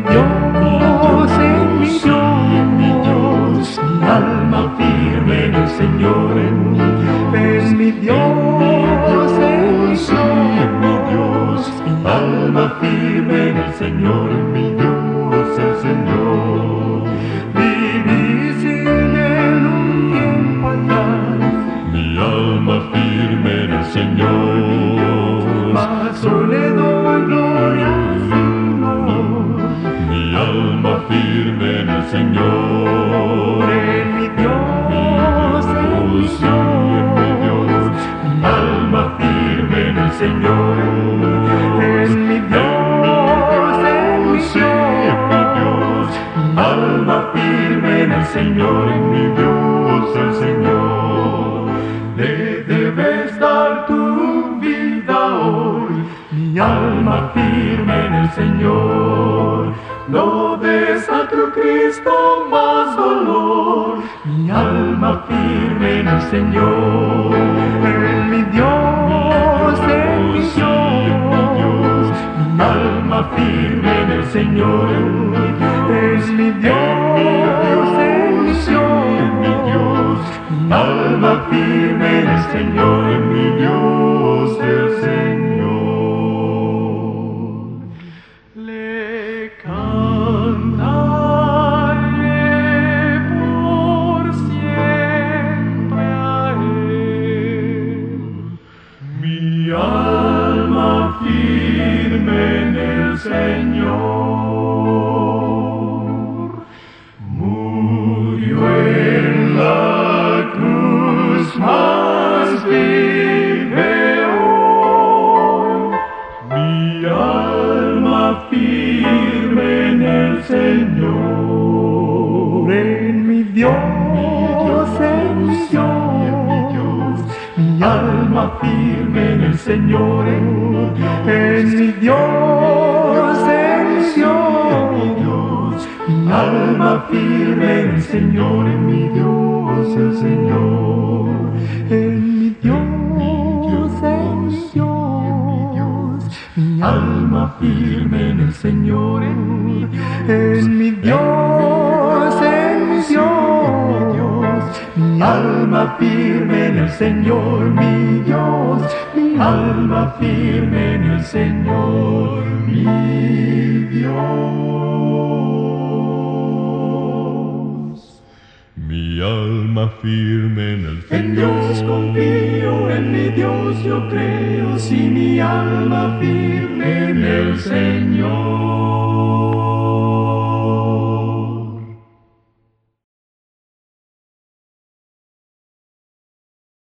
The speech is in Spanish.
Dios, en mi Dios, mi alma firme en el Señor, en mi Dios, en mi Dios, mi alma firme en el Señor, en mi Dios, el Señor. Viví sin Él un tiempo atrás, Mi alma firme en el Señor, mas yo le doy gloria al Señor. mi alma firme en el Señor, En mi Dios, en mi Dios, mi alma firme en el Señor. En mi Dios, en mi Dios, mi alma firme en el Señor. En mi Dios, el Señor. Le debes dar tu vida hoy, mi alma firme en el Señor. No des a tu Cristo más dolor, mi alma firme en el Señor. En mi Dios, en mi Dios, mi alma firme en el Señor. En mi Dios, en mi Dios, mi alma firme en el Señor. En mi Dios, el Señor. Le cantaré por siempre a Él, mi alma firme en el Señor. Murió en la cruz, mas vive hoy, mi alma firme en el Señor. En mi Dios, en mi Dios, mi alma firme en el Señor. En mi Dios, en mi Dios, mi alma firme en el Señor. En mi Dios, el Señor. En mi Dios, en mi Dios, mi alma firme en el Señor. En mi Dios, en mi Dios, mi alma firme en el Señor. Mi Dios, mi alma firme en el Señor. Mi Dios. mi alma firme en el En Dios confío, en mi Dios yo creo, si mi alma firme en el Señor.